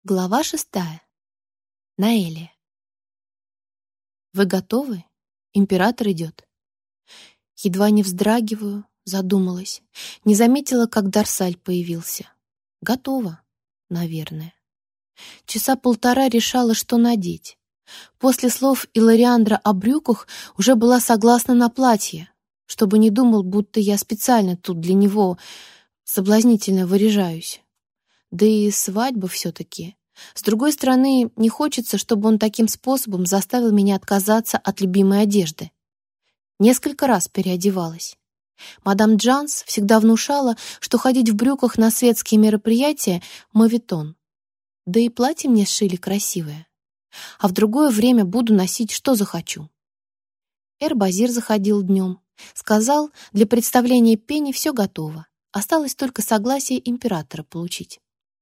Глава 6. Наэлия. «Вы готовы? Император идет». Едва не вздрагиваю, задумалась. Не заметила, как Дарсаль появился. Готова, наверное. Часа полтора решала, что надеть. После слов Илариандра о брюках уже была согласна на платье, чтобы не думал, будто я специально тут для него соблазнительно выряжаюсь. Да и свадьба все-таки. С другой стороны, не хочется, чтобы он таким способом заставил меня отказаться от любимой одежды. Несколько раз переодевалась. Мадам Джанс всегда внушала, что ходить в брюках на светские мероприятия — моветон. Да и платье мне сшили красивое. А в другое время буду носить, что захочу. Эр-Базир заходил днем. Сказал, для представления Пенни все готово. Осталось только согласие императора получить.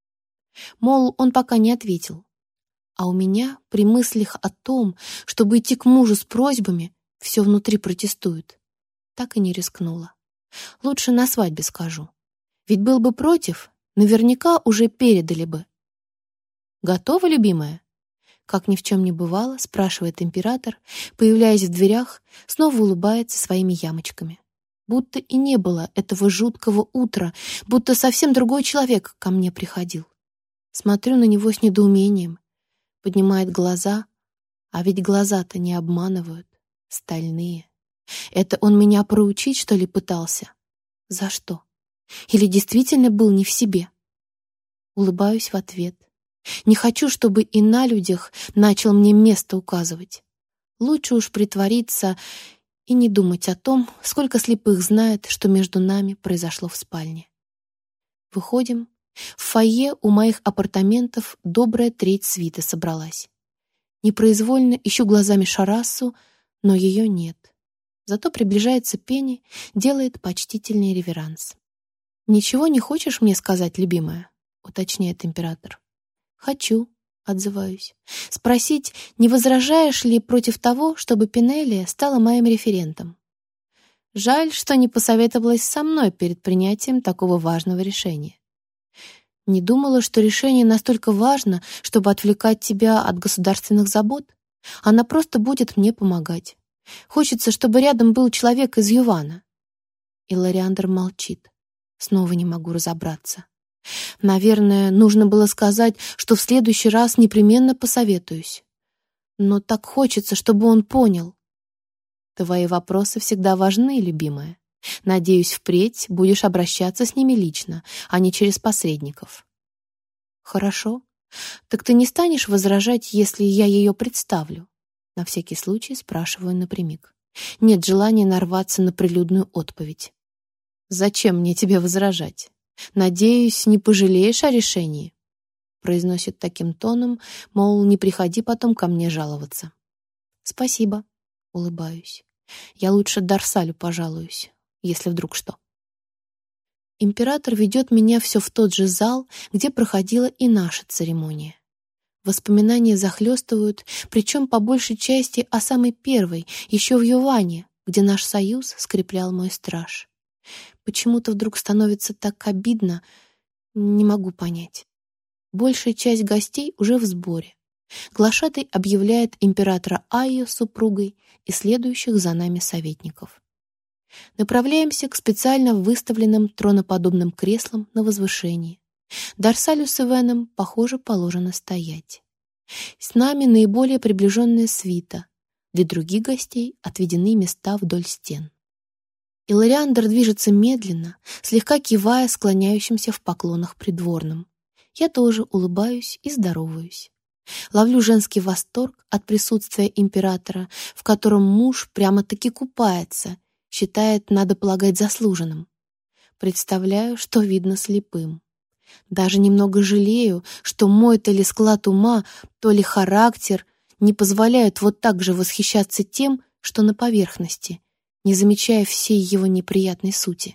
Мол, он пока не ответил. А у меня при мыслях о том, чтобы идти к мужу с просьбами, все внутри протестует. Так и не рискнула. Лучше на свадьбе скажу. Ведь был бы против, наверняка уже передали бы. «Готова, любимая?» Как ни в чем не бывало, спрашивает император, появляясь в дверях, снова улыбается своими ямочками. Будто и не было этого жуткого утра, будто совсем другой человек ко мне приходил. Смотрю на него с недоумением. Поднимает глаза, а ведь глаза-то не обманывают, стальные. Это он меня проучить, что ли, пытался? За что? Или действительно был не в себе? Улыбаюсь в ответ. Не хочу, чтобы и на людях начал мне место указывать. Лучше уж притвориться и не думать о том, сколько слепых знает, что между нами произошло в спальне. Выходим. В фойе у моих апартаментов добрая треть свиты собралась. Непроизвольно ищу глазами Шарассу, но ее нет. Зато приближается Пенни, делает почтительный реверанс. «Ничего не хочешь мне сказать, любимая?» — уточняет император. «Хочу», — отзываюсь. «Спросить, не возражаешь ли против того, чтобы Пенелия стала моим референтом?» Жаль, что не посоветовалась со мной перед принятием такого важного решения. Не думала, что решение настолько важно, чтобы отвлекать тебя от государственных забот. Она просто будет мне помогать. Хочется, чтобы рядом был человек из Ювана. Илариандр молчит. Снова не могу разобраться. Наверное, нужно было сказать, что в следующий раз непременно посоветуюсь. Но так хочется, чтобы он понял. Твои вопросы всегда важны, любимая. Надеюсь, впредь будешь обращаться с ними лично, а не через посредников. Хорошо. Так ты не станешь возражать, если я ее представлю? На всякий случай спрашиваю напрямик. Нет желания нарваться на прилюдную отповедь. Зачем мне тебе возражать? Надеюсь, не пожалеешь о решении? Произносит таким тоном, мол, не приходи потом ко мне жаловаться. Спасибо. Улыбаюсь. Я лучше Дарсалю пожалуюсь, если вдруг что. Император ведет меня все в тот же зал, где проходила и наша церемония. Воспоминания захлестывают, причем по большей части о самой первой, еще в Юване, где наш союз скреплял мой страж. Почему-то вдруг становится так обидно, не могу понять. Большая часть гостей уже в сборе. Глашатай объявляет императора Айо с супругой и следующих за нами советников. Направляемся к специально выставленным троноподобным креслам на возвышении. Дарсалю с Ивеном, похоже, положено стоять. С нами наиболее приближенная свита. Для других гостей отведены места вдоль стен. Илариандр движется медленно, слегка кивая склоняющимся в поклонах придворным. Я тоже улыбаюсь и здороваюсь. Ловлю женский восторг от присутствия императора, в котором муж прямо-таки купается, считает, надо полагать, заслуженным. Представляю, что видно слепым. Даже немного жалею, что мой то ли склад ума, то ли характер не позволяют вот так же восхищаться тем, что на поверхности, не замечая всей его неприятной сути.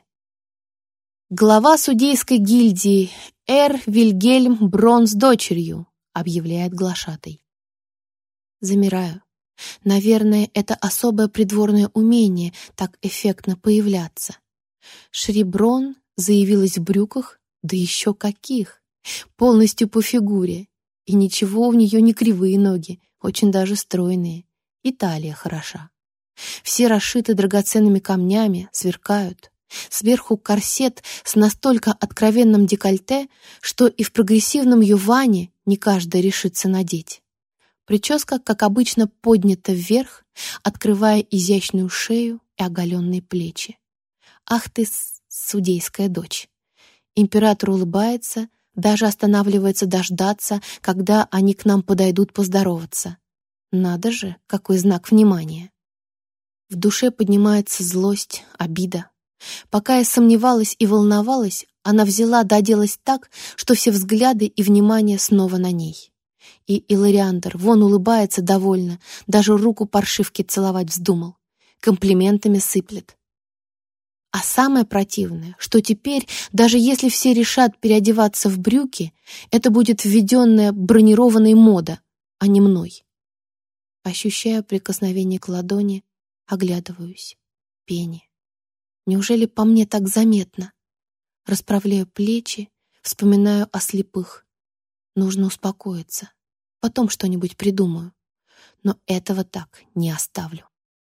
«Глава судейской гильдии Эр Вильгельм Брон с дочерью», объявляет глашатай. Замираю. Наверное, это особое придворное умение так эффектно появляться. Шри Брон заявилась в брюках, да еще каких! Полностью по фигуре. И ничего, у нее не кривые ноги, очень даже стройные. И талия хороша. Все расшиты драгоценными камнями, сверкают. Сверху корсет с настолько откровенным декольте, что и в прогрессивном юване не каждый решится надеть. Прическа, как обычно, поднята вверх, открывая изящную шею и оголенные плечи. «Ах ты, судейская дочь!» Император улыбается, даже останавливается дождаться, когда они к нам подойдут поздороваться. Надо же, какой знак внимания! В душе поднимается злость, обида. Пока я сомневалась и волновалась, она взяла да оделась так, что все взгляды и внимание снова на ней. И Илариандр вон улыбается довольно, даже руку паршивки целовать вздумал. Комплиментами сыплет. А самое противное, что теперь, даже если все решат переодеваться в брюки, это будет введенная бронированная мода, а не мной. Ощущаю прикосновение к ладони, оглядываюсь. Пенни. Неужели по мне так заметно? Расправляю плечи, вспоминаю о слепых. Нужно успокоиться. Потом что-нибудь придумаю. Но этого так не оставлю.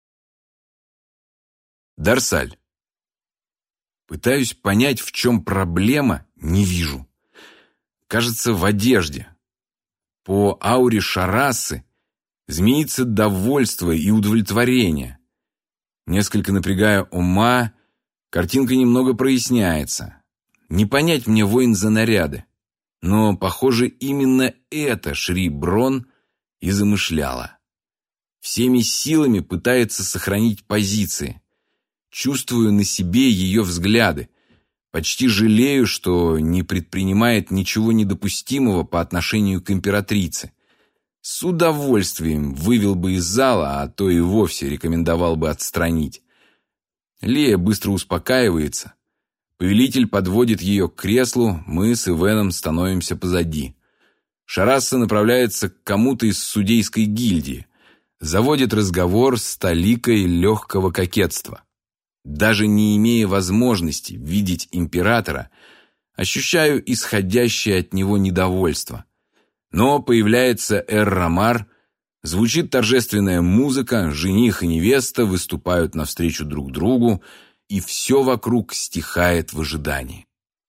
Дарсаль. Пытаюсь понять, в чем проблема, не вижу. Кажется, в одежде. По ауре Шарасы змеится довольство и удовлетворение. Несколько напрягая ума, картинка немного проясняется. Не понять мне воин за наряды. Но, похоже, именно это Шри Брон и замышляла. Всеми силами пытается сохранить позиции. Чувствую на себе ее взгляды. Почти жалею, что не предпринимает ничего недопустимого по отношению к императрице. С удовольствием вывел бы из зала, а то и вовсе рекомендовал бы отстранить. Лея быстро успокаивается. Повелитель подводит ее к креслу, мы с Ивеном становимся позади. Шараса направляется к кому-то из судейской гильдии. Заводит разговор с толикой легкого кокетства. Даже не имея возможности видеть императора, ощущаю исходящее от него недовольство. Но появляется Эр-Рамар, звучит торжественная музыка, жених и невеста выступают навстречу друг другу, и все вокруг стихает в ожидании.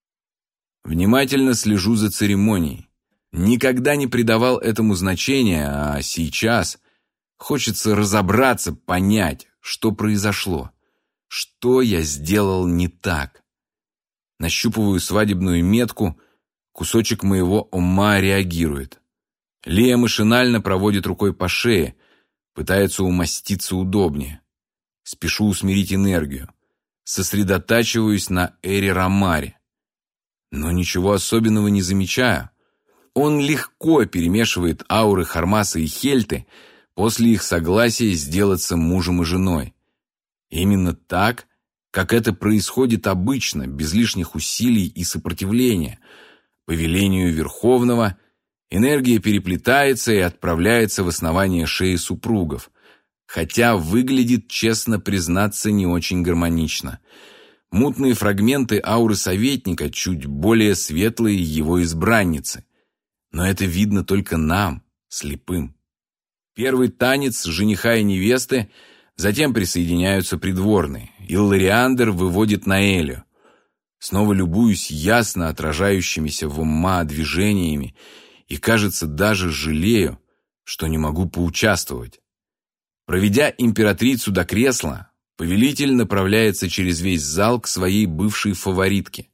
Внимательно слежу за церемонией. Никогда не придавал этому значения, а сейчас хочется разобраться, понять, что произошло. Что я сделал не так? Нащупываю свадебную метку, кусочек моего ума реагирует. Лея машинально проводит рукой по шее, пытается умоститься удобнее. Спешу усмирить энергию. Сосредотачиваюсь на Эре Рамаре. Но ничего особенного не замечаю. Он легко перемешивает ауры Хармаса и Хельты после их согласия сделаться мужем и женой. Именно так, как это происходит обычно, без лишних усилий и сопротивления. По велению Верховного энергия переплетается и отправляется в основание шеи супругов, хотя выглядит, честно признаться, не очень гармонично. Мутные фрагменты ауры советника чуть более светлые его избранницы. Но это видно только нам, слепым. Первый танец жениха и невесты, затем присоединяются придворные. Иллариандр выводит Наэлю. Снова любуюсь ясно отражающимися в ума движениями и, кажется, даже жалею, что не могу поучаствовать. Проведя императрицу до кресла, повелитель направляется через весь зал к своей бывшей фаворитке.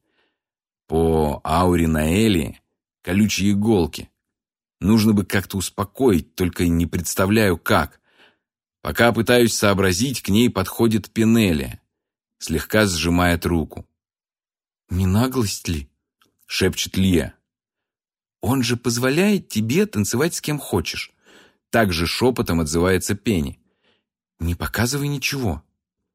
По ауре Наэли колючие иголки. Нужно бы как-то успокоить, только не представляю как. Пока пытаюсь сообразить, к ней подходит Пенелия, слегка сжимает руку. «Не наглость ли?» — шепчет Лия. «Он же позволяет тебе танцевать с кем хочешь». Также шепотом отзывается Пенни. «Не показывай ничего».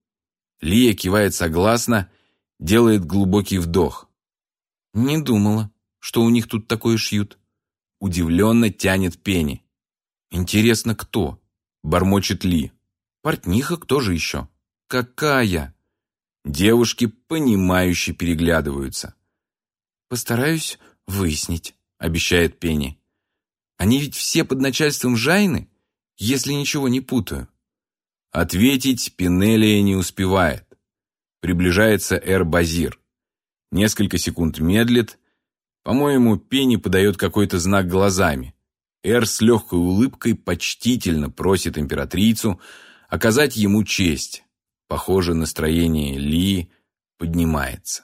Лия кивает согласно, делает глубокий вдох. «Не думала, что у них тут такое шьют». Удивленно тянет Пенни. «Интересно, кто?» — бормочет Ли. «Портниха, кто же еще?» «Какая?» Девушки, понимающе переглядываются. «Постараюсь выяснить», — обещает Пенни. Они ведь все под начальством Жайны, если ничего не путаю. Ответить Пенелия не успевает. Приближается Эр-Базир. Несколько секунд медлит. По-моему, Пенни подает какой-то знак глазами. Эр с легкой улыбкой почтительно просит императрицу оказать ему честь. Похоже, настроение Ли поднимается.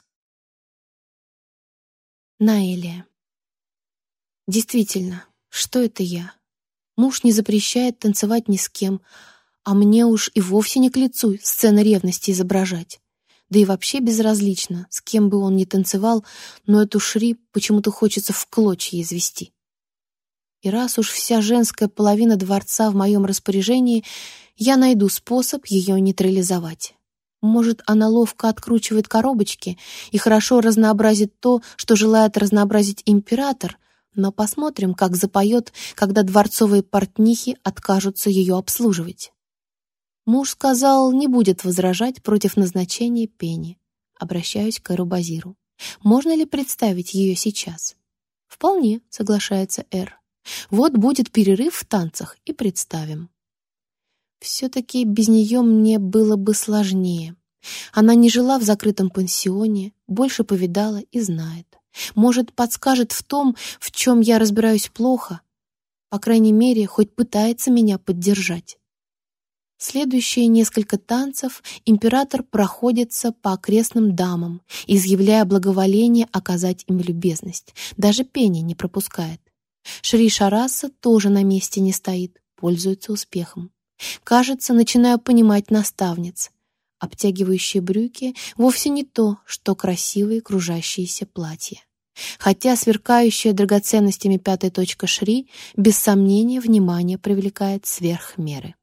Наэлия. Действительно, что это я? Муж не запрещает танцевать ни с кем, а мне уж и вовсе не к лицу сцены ревности изображать. Да и вообще безразлично, с кем бы он ни танцевал, но эту Шри почему-то хочется в клочья извести. И раз уж вся женская половина дворца в моем распоряжении, я найду способ ее нейтрализовать. Может, она ловко откручивает коробочки и хорошо разнообразит то, что желает разнообразить император, но посмотрим, как запоет, когда дворцовые портнихи откажутся ее обслуживать. Муж сказал, не будет возражать против назначения Пенни. Обращаюсь к Эр-Базиру. Можно ли представить ее сейчас? Вполне, соглашается Эр. Вот будет перерыв в танцах, и представим. Все-таки без нее мне было бы сложнее. Она не жила в закрытом пансионе, больше повидала и знает. Может, подскажет в том, в чем я разбираюсь плохо. По крайней мере, хоть пытается меня поддержать. Следующие несколько танцев император проходится по окрестным дамам, изъявляя благоволение оказать им любезность. Даже Пенни не пропускает. Шри Шараса тоже на месте не стоит, пользуется успехом. Кажется, начинаю понимать наставниц. Обтягивающие брюки вовсе не то, что красивые кружащиеся платья. Хотя сверкающая драгоценностями 5-я точка Шри без сомнения внимание привлекает сверх меры.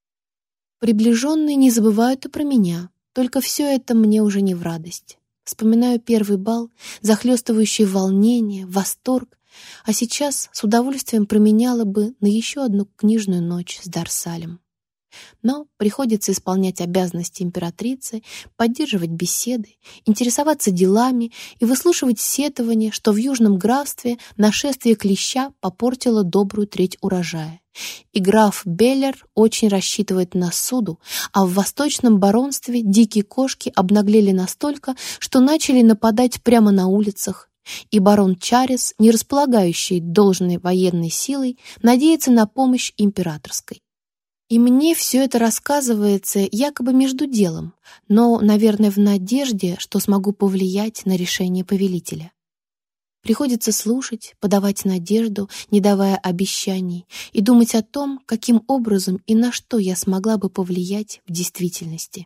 Приближенные не забывают и про меня, только все это мне уже не в радость. Вспоминаю первый бал, захлестывающий волнение, восторг, а сейчас с удовольствием променяла бы на еще одну книжную ночь с Дарсалем. Но приходится исполнять обязанности императрицы, поддерживать беседы, интересоваться делами и выслушивать сетования, что в Южном графстве нашествие клеща попортило добрую треть урожая. И граф Беллер очень рассчитывает на суду, а в Восточном баронстве дикие кошки обнаглели настолько, что начали нападать прямо на улицах, и барон Чарес, не располагающий должной военной силой, надеется на помощь императорской. И мне все это рассказывается якобы между делом, но, наверное, в надежде, что смогу повлиять на решение повелителя. Приходится слушать, подавать надежду, не давая обещаний, и думать о том, каким образом и на что я смогла бы повлиять в действительности.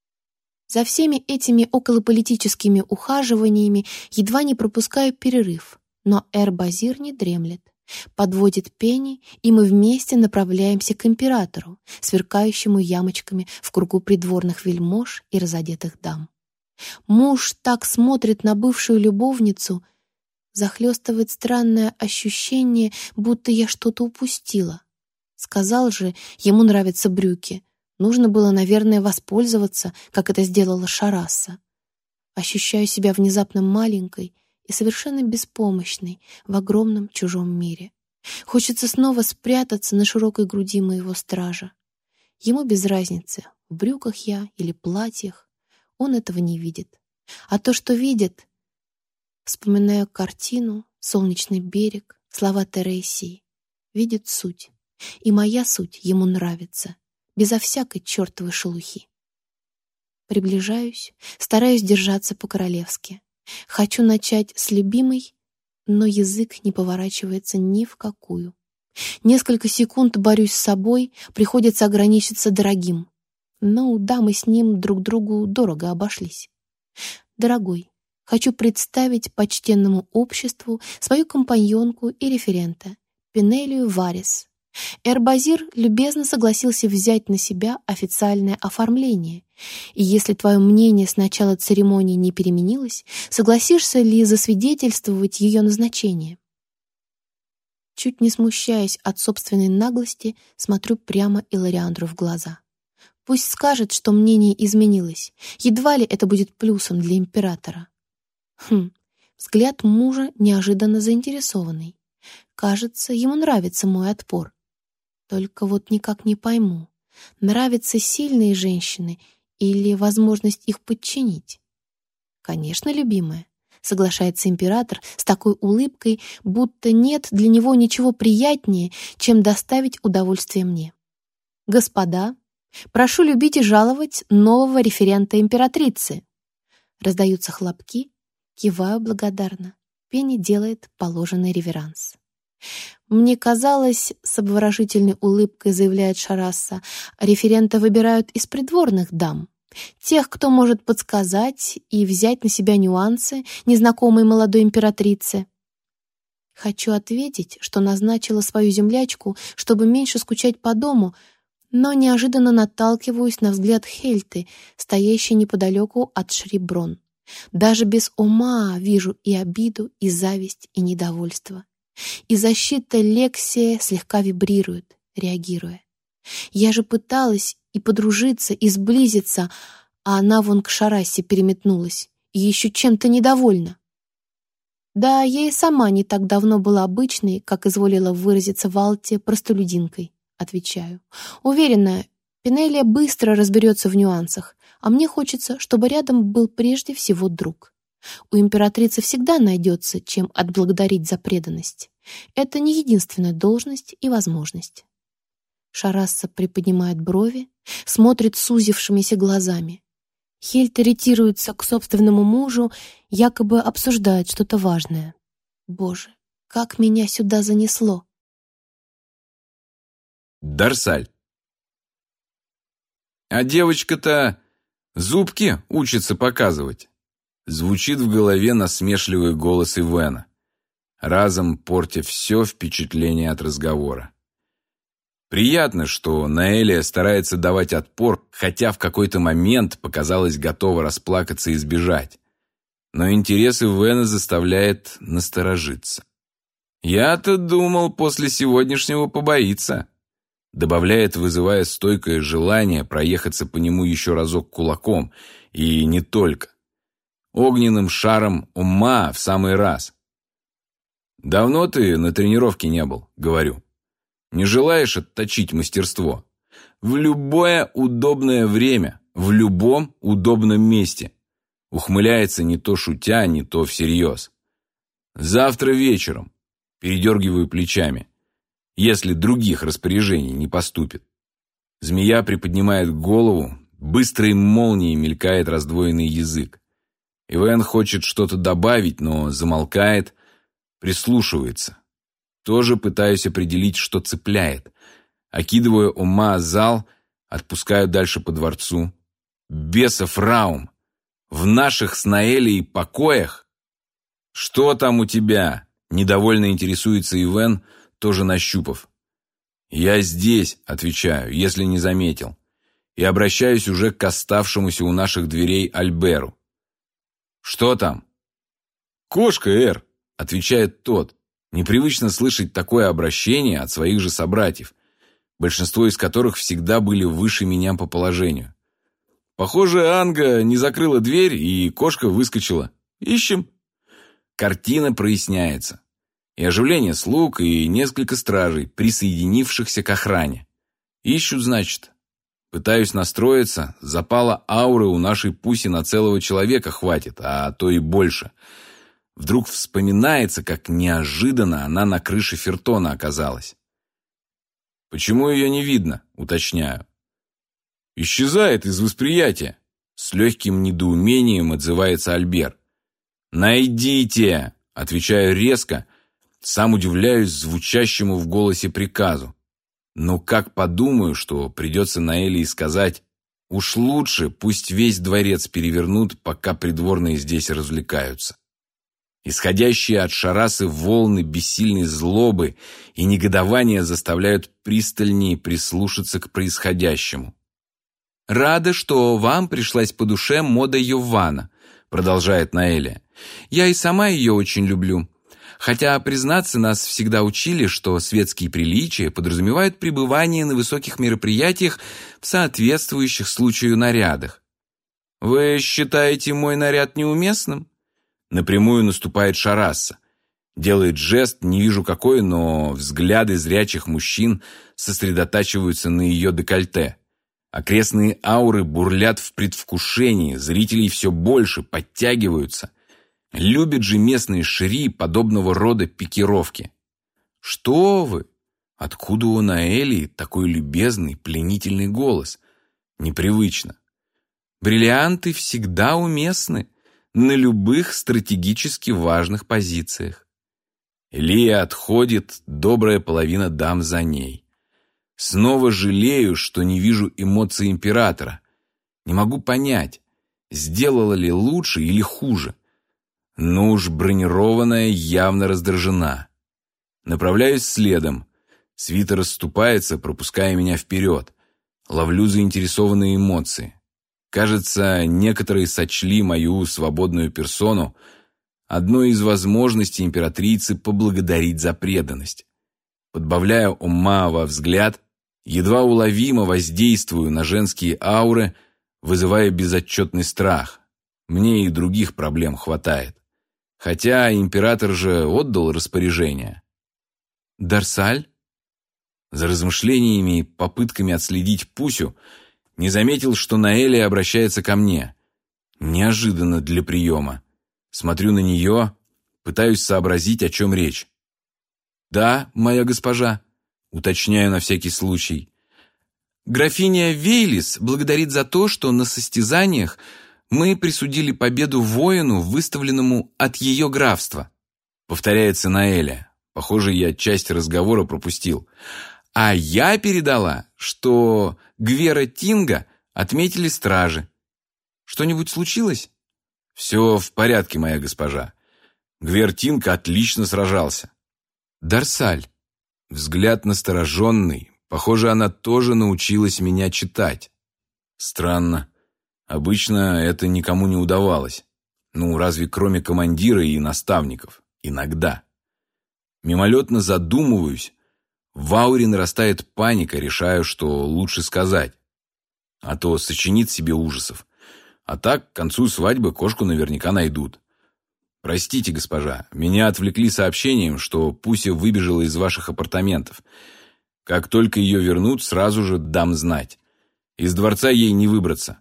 За всеми этими околополитическими ухаживаниями едва не пропускаю перерыв, но Эр-Базир не дремлет. Подводит Пенни, и мы вместе направляемся к императору, сверкающему ямочками в кругу придворных вельмож и разодетых дам. Муж так смотрит на бывшую любовницу, захлестывает странное ощущение, будто я что-то упустила. Сказал же, ему нравятся брюки. Нужно было, наверное, воспользоваться, как это сделала Шараса. Ощущаю себя внезапно маленькой и совершенно беспомощной в огромном чужом мире. Хочется снова спрятаться на широкой груди моего стража. Ему без разницы, в брюках я или платьях, он этого не видит. А то, что видит, вспоминаю картину, солнечный берег, слова Тересии, видит суть. И моя суть ему нравится, безо всякой чертовой шелухи. Приближаюсь, стараюсь держаться по-королевски. Хочу начать с любимой, но язык не поворачивается ни в какую. Несколько секунд борюсь с собой, приходится ограничиться дорогим. Но дамы с ним друг другу дорого обошлись. Дорогой, хочу представить почтенному обществу свою компаньонку и референта, Пенелию Варис. Эр-Базир любезно согласился взять на себя официальное оформление. И если твое мнение с начала церемонии не переменилось, согласишься ли засвидетельствовать ее назначение? Чуть не смущаясь от собственной наглости, смотрю прямо Илариандру в глаза. Пусть скажет, что мнение изменилось. Едва ли это будет плюсом для императора. Взгляд мужа неожиданно заинтересованный. Кажется, ему нравится мой отпор. Только вот никак не пойму, нравятся сильные женщины или возможность их подчинить. «Конечно, любимая», — соглашается император с такой улыбкой, будто нет для него ничего приятнее, чем доставить удовольствие мне. «Господа, прошу любить и жаловать нового референта императрицы». Раздаются хлопки, киваю благодарно. Пенни делает положенный реверанс. «Мне казалось, — с обворожительной улыбкой заявляет Шарасса, — референта выбирают из придворных дам, тех, кто может подсказать и взять на себя нюансы незнакомой молодой императрицы». Хочу ответить, что назначила свою землячку, чтобы меньше скучать по дому, но неожиданно наталкиваюсь на взгляд Хельты, стоящей неподалеку от Шриброн. Даже без ума вижу и обиду, и зависть, и недовольство. И защита Лексия слегка вибрирует, реагируя. Я же пыталась и подружиться, и сблизиться, а она вон к Шарассе переметнулась, и еще чем-то недовольна. Да, я и сама не так давно была обычной, как изволила выразиться Валте, простолюдинкой, отвечаю. Уверена, Пенелия быстро разберется в нюансах, а мне хочется, чтобы рядом был прежде всего друг. У императрицы всегда найдется, чем отблагодарить за преданность. Это не единственная должность и возможность. Шарасса приподнимает брови, смотрит сузившимися глазами. Хельта ретируется к собственному мужу, якобы обсуждает что-то важное. Боже, как меня сюда занесло! Дарсаль. А девочка-то зубки учится показывать. Звучит в голове насмешливый голос Ивена, разом портя все впечатление от разговора. Приятно, что Наэлия старается давать отпор, хотя в какой-то момент показалось готова расплакаться и сбежать. Но интерес Ивена заставляет насторожиться. «Я-то думал, после сегодняшнего побоится», добавляет, вызывая стойкое желание проехаться по нему еще разок кулаком, и не только. Огненным шаром ума в самый раз. «Давно ты на тренировке не был?» — говорю. «Не желаешь отточить мастерство? В любое удобное время, в любом удобном месте». Ухмыляется не то шутя, не то всерьез. «Завтра вечером», — передергиваю плечами, если других распоряжений не поступит. Змея приподнимает голову, быстрой молнией мелькает раздвоенный язык. Ивен хочет что-то добавить, но замолкает, прислушивается. Тоже пытаюсь определить, что цепляет. Окидываю ума зал, отпускаю дальше по дворцу. Бесов Раум! В наших с Наэлией покоях? «Что там у тебя?» — недовольно интересуется Ивен, тоже нащупав. «Я здесь», — отвечаю, если не заметил, и обращаюсь уже к оставшемуся у наших дверей Альберу. «Что там?» «Кошка, Эр», — отвечает тот. Непривычно слышать такое обращение от своих же собратьев, большинство из которых всегда были выше меня по положению. Похоже, Анга не закрыла дверь, и кошка выскочила. Ищем. Картина проясняется. И оживление слуг, и несколько стражей, присоединившихся к охране. Ищут, значит. Пытаюсь настроиться, запала ауры у нашей Пуси на целого человека хватит, а то и больше. Вдруг вспоминается, как неожиданно она на крыше Фертона оказалась. «Почему ее не видно?» — уточняю. «Исчезает из восприятия», — с легким недоумением отзывается Альбер. «Найдите!» — отвечаю резко, сам удивляюсь звучащему в голосе приказу. Но как подумаю, что придется Наэлии сказать: уж лучше пусть весь дворец перевернут, пока придворные здесь развлекаются. Исходящие от Шарасы волны бессильной злобы и негодования заставляют пристальнее прислушаться к происходящему. «Рада, что вам пришлась по душе мода Йована», — продолжает Наэлия. «Я и сама ее очень люблю. Хотя, признаться, нас всегда учили, что светские приличия подразумевают пребывание на высоких мероприятиях в соответствующих случаю нарядах. Вы считаете мой наряд неуместным?» Напрямую наступает Шарасса. Делает жест, не вижу какой, но взгляды зрячих мужчин сосредотачиваются на ее декольте. Окрестные ауры бурлят в предвкушении, зрителей все больше, подтягиваются. Любят же местные шри подобного рода пикировки. «Что вы? Откуда у Наэли такой любезный, пленительный голос? Непривычно. Бриллианты всегда уместны на любых стратегически важных позициях». Лия отходит, добрая половина дам за ней. Снова жалею, что не вижу эмоций императора. Не могу понять, сделала ли лучше или хуже. Но уж бронированная явно раздражена. Направляюсь следом. Свита расступается, пропуская меня вперед. Ловлю заинтересованные эмоции. Кажется, некоторые сочли мою свободную персону одной из возможностей императрицы поблагодарить за преданность. Подбавляя ума во взгляд, едва уловимо воздействую на женские ауры, вызывая безотчетный страх. Мне и других проблем хватает. Хотя император же отдал распоряжение. «Дарсаль?» За размышлениями и попытками отследить Пусю не заметил, что Наэлия обращается ко мне. Неожиданно для приема. Смотрю на нее, пытаюсь сообразить, о чем речь. «Да, моя госпожа», уточняю на всякий случай. «Графиня Вейлис благодарит за то, что на состязаниях мы присудили победу воину, выставленному от ее графства», повторяется Наэля. Похоже, я часть разговора пропустил. «А я передала, что Гвера Тинга отметили стражи. Что-нибудь случилось?» «Все в порядке, моя госпожа. Гвер Тинг отлично сражался». «Дарсаль». Взгляд настороженный. Похоже, она тоже научилась меня читать. Странно. Обычно это никому не удавалось. Ну, разве кроме командира и наставников. Иногда. Мимолетно задумываюсь. В ауре нарастает паника, решаю, что лучше сказать. А то сочинит себе ужасов. А так, к концу свадьбы кошку наверняка найдут. «Простите, госпожа, меня отвлекли сообщением, что Пуся выбежала из ваших апартаментов. Как только ее вернут, сразу же дам знать. Из дворца ей не выбраться».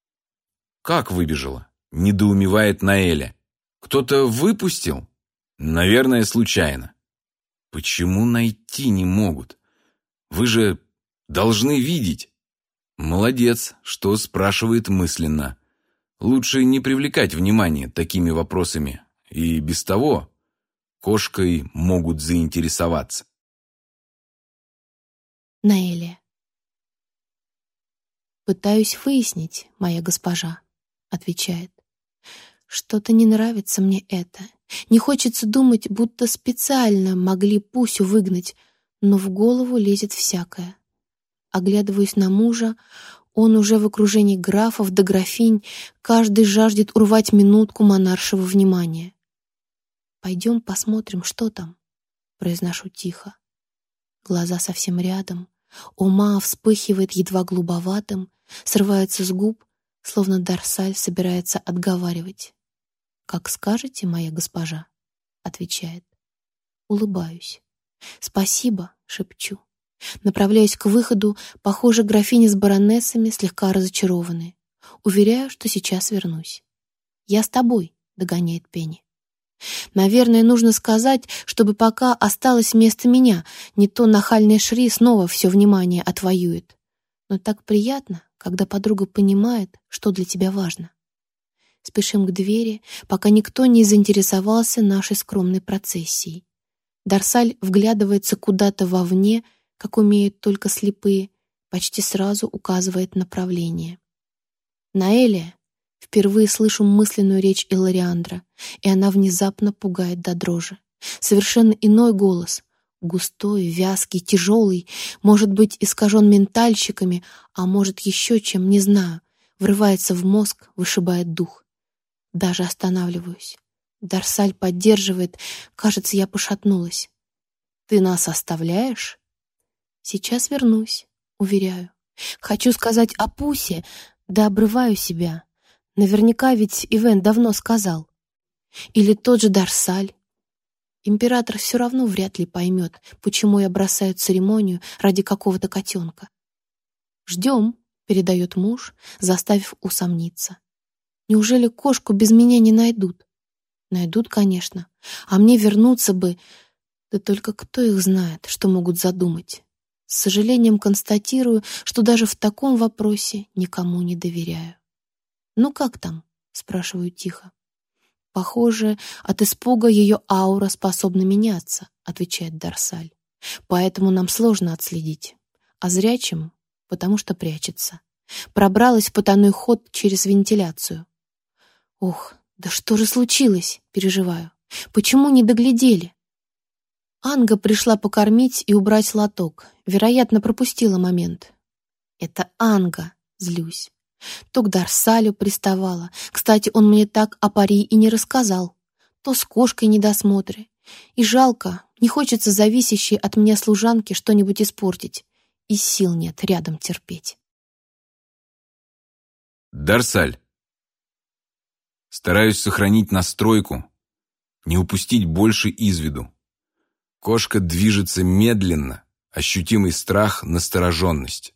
«Как выбежала?» – недоумевает Наэля. «Кто-то выпустил?» «Наверное, случайно». «Почему найти не могут? Вы же должны видеть». «Молодец, что спрашивает мысленно. Лучше не привлекать внимание такими вопросами. И без того кошкой могут заинтересоваться». Наэля. «Пытаюсь выяснить, моя госпожа», — отвечает. «Что-то не нравится мне это. Не хочется думать, будто специально могли Пусю выгнать, но в голову лезет всякое. Оглядываюсь на мужа, он уже в окружении графов да графинь, каждый жаждет урвать минутку монаршего внимания. «Пойдем посмотрим, что там», — произношу тихо. Глаза совсем рядом, ума вспыхивает едва голубоватым, срывается с губ, словно Дарсаль собирается отговаривать. «Как скажете, моя госпожа», — отвечает. Улыбаюсь. «Спасибо», — шепчу. Направляюсь к выходу, похоже, графини с баронессами слегка разочарованы. Уверяю, что сейчас вернусь. «Я с тобой», — догоняет Пенни. Наверное, нужно сказать, чтобы пока осталось вместо меня, не то нахальная Шри снова все внимание отвоюет. Но так приятно, когда подруга понимает, что для тебя важно. Спешим к двери, пока никто не заинтересовался нашей скромной процессией. Дарсаль вглядывается куда-то вовне, как умеют только слепые, почти сразу указывает направление. «Наэлия!» Впервые слышу мысленную речь Иллариандра, и она внезапно пугает до дрожи. Совершенно иной голос, густой, вязкий, тяжелый, может быть, искажен ментальщиками, а может, еще чем, не знаю, врывается в мозг, вышибает дух. Даже останавливаюсь. Дарсаль поддерживает, кажется, я пошатнулась. «Ты нас оставляешь?» «Сейчас вернусь», уверяю. Хочу сказать о Пусе, да обрываю себя. Наверняка ведь Ивен давно сказал. Или тот же Дарсаль. Император все равно вряд ли поймет, почему я бросаю церемонию ради какого-то котенка. «Ждем», — передает муж, заставив усомниться. «Неужели кошку без меня не найдут?» «Найдут, конечно. А мне вернуться бы. Да только кто их знает, что могут задумать. С сожалением констатирую, что даже в таком вопросе никому не доверяю». «Ну как там?» — спрашиваю тихо. «Похоже, от испуга ее аура способна меняться», — отвечает Дарсаль. «Поэтому нам сложно отследить. А зрячим, потому что прячется. Пробралась в потайной ход через вентиляцию». «Ох, да что же случилось?» — переживаю. «Почему не доглядели?» Анга пришла покормить и убрать лоток. Вероятно, пропустила момент. «Это Анга», — злюсь. То к Дарсалю приставала. Кстати, он мне так о пари и не рассказал. То с кошкой недосмотры. И жалко, не хочется зависящей от меня служанке что-нибудь испортить. И сил нет рядом терпеть. Дарсаль. Стараюсь сохранить настройку, не упустить больше из виду. Кошка движется медленно, ощутимый страх, настороженность.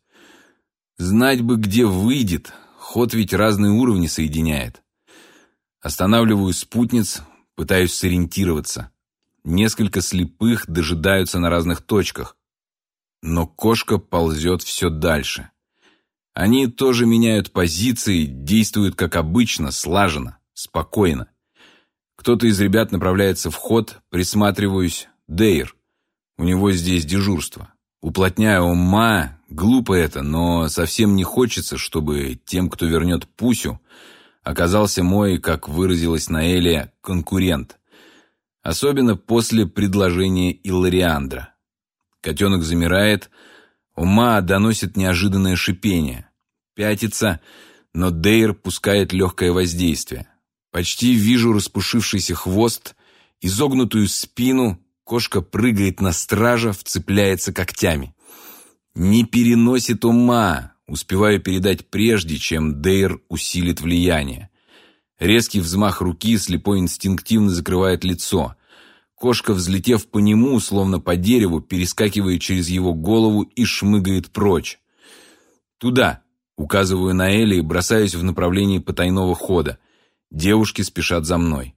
Знать бы, где выйдет, ход ведь разные уровни соединяет. Останавливаю спутниц, пытаюсь сориентироваться. Несколько слепых дожидаются на разных точках. Но кошка ползет все дальше. Они тоже меняют позиции, действуют как обычно, слаженно, спокойно. Кто-то из ребят направляется в ход, присматриваюсь. Дейр. У него здесь дежурство. Уплотняю ума, глупо это, но совсем не хочется, чтобы тем, кто вернет Пусю, оказался мой, как выразилась Наэлия, конкурент. Особенно после предложения Иллариандра. Котенок замирает, ума доносит неожиданное шипение. Пятится, но Дейр пускает легкое воздействие. Почти вижу распушившийся хвост, изогнутую спину. Кошка прыгает на стража, вцепляется когтями. Не переносит ума, успеваю передать прежде, чем Дейр усилит влияние. Резкий взмах руки слепой инстинктивно закрывает лицо. Кошка, взлетев по нему, словно по дереву, перескакивает через его голову и шмыгает прочь. «Туда!» — указываю на Элли и бросаюсь в направлении потайного хода. Девушки спешат за мной.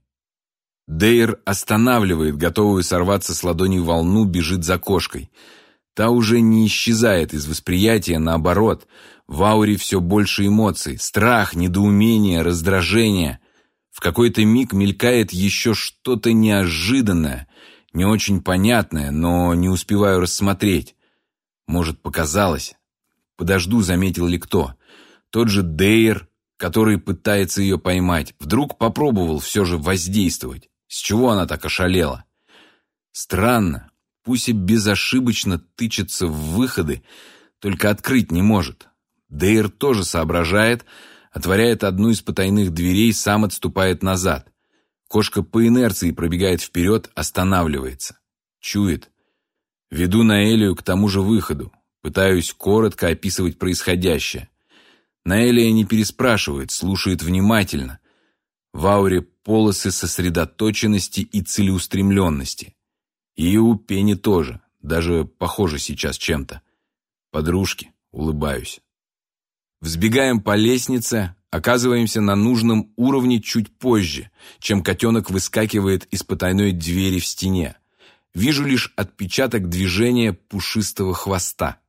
Дейр останавливает, готовую сорваться с ладони волну, бежит за кошкой. Та уже не исчезает из восприятия, наоборот. В ауре все больше эмоций. Страх, недоумение, раздражение. В какой-то миг мелькает еще что-то неожиданное, не очень понятное, но не успеваю рассмотреть. Может, показалось. Подожду, заметил ли кто. Тот же Дейр, который пытается ее поймать, вдруг попробовал все же воздействовать. С чего она так ошалела? Странно. Пуся безошибочно тычется в выходы, только открыть не может. Дейр тоже соображает, отворяет одну из потайных дверей, сам отступает назад. Кошка по инерции пробегает вперед, останавливается. Чует. Веду Наэлию к тому же выходу. Пытаюсь коротко описывать происходящее. Наэлия не переспрашивает, слушает внимательно. В ауре полосы сосредоточенности и целеустремленности. И у Пени тоже, даже похоже сейчас чем-то. Подружки, улыбаюсь. Взбегаем по лестнице, оказываемся на нужном уровне чуть позже, чем котенок выскакивает из потайной двери в стене. Вижу лишь отпечаток движения пушистого хвоста.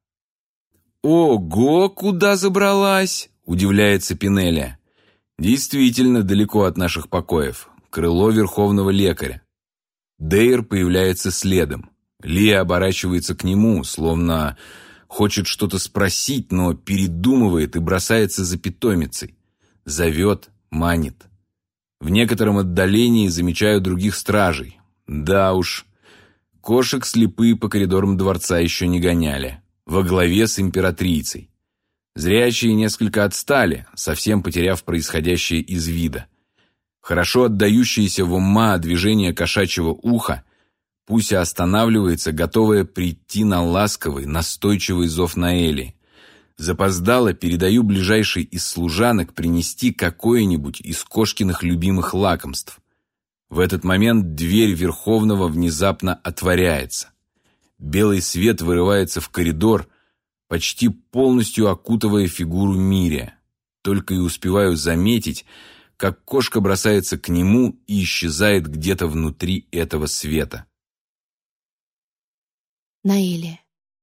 «Ого, куда забралась?» – удивляется Пинелия. Действительно далеко от наших покоев. Крыло верховного лекаря. Дейр появляется следом. Лия оборачивается к нему, словно хочет что-то спросить, но передумывает и бросается за питомицей. Зовет, манит. В некотором отдалении замечаю других стражей. Да уж, кошек слепые по коридорам дворца еще не гоняли. Во главе с императрицей. Зрячие несколько отстали, совсем потеряв происходящее из вида. Хорошо отдающиеся в ума движение кошачьего уха, Пуся останавливается, готовая прийти на ласковый, настойчивый зов Наэли. Запоздало передаю ближайшей из служанок принести какое-нибудь из кошкиных любимых лакомств. В этот момент дверь Верховного внезапно отворяется. Белый свет вырывается в коридор, почти полностью окутывая фигуру Мирия. Только и успеваю заметить, как кошка бросается к нему и исчезает где-то внутри этого света. Наэлия.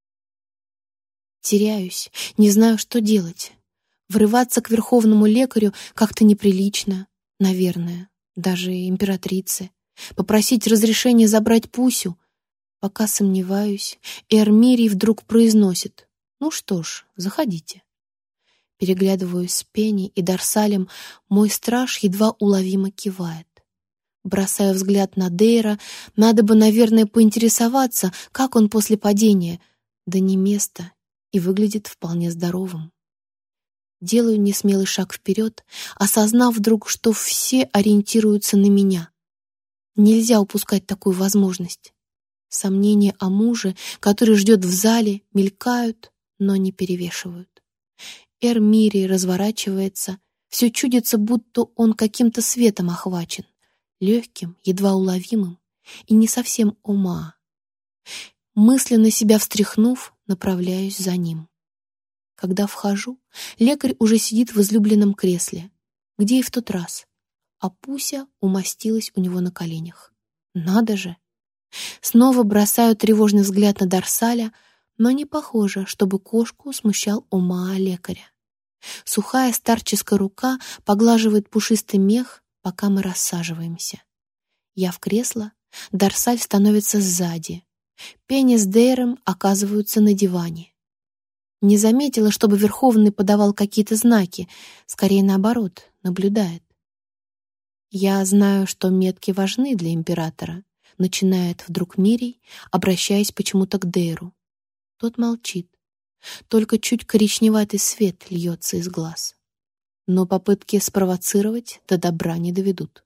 Теряюсь, не знаю, что делать. Врываться к верховному лекарю как-то неприлично, наверное, даже императрице. Попросить разрешения забрать Пусю. Пока сомневаюсь, Эрмирий вдруг произносит: «Ну что ж, заходите». Переглядываюсь с Пенни и Дарсалем, мой страж едва уловимо кивает. Бросаю взгляд на Дейра, надо бы, наверное, поинтересоваться, как он после падения. Да не место, и выглядит вполне здоровым. Делаю несмелый шаг вперед, осознав вдруг, что все ориентируются на меня. Нельзя упускать такую возможность. Сомнения о муже, который ждет в зале, мелькают, но не перевешивают. Эрмирий разворачивается, все чудится, будто он каким-то светом охвачен, легким, едва уловимым и не совсем ума. Мысленно себя встряхнув, направляюсь за ним. Когда вхожу, лекарь уже сидит в излюбленном кресле, где и в тот раз, а Пуся умостилась у него на коленях. Надо же! Снова бросаю тревожный взгляд на Дарсаля, но не похоже, чтобы кошку смущал ума лекаря. Сухая старческая рука поглаживает пушистый мех, пока мы рассаживаемся. Я в кресло, Дарсаль становится сзади. Пенни с Дейром оказываются на диване. Не заметила, чтобы Верховный подавал какие-то знаки, скорее наоборот, наблюдает. «Я знаю, что метки важны для императора», — начинает вдруг Мирий, обращаясь почему-то к Дейру. Тот молчит. Только чуть коричневатый свет льется из глаз. Но попытки спровоцировать до добра не доведут.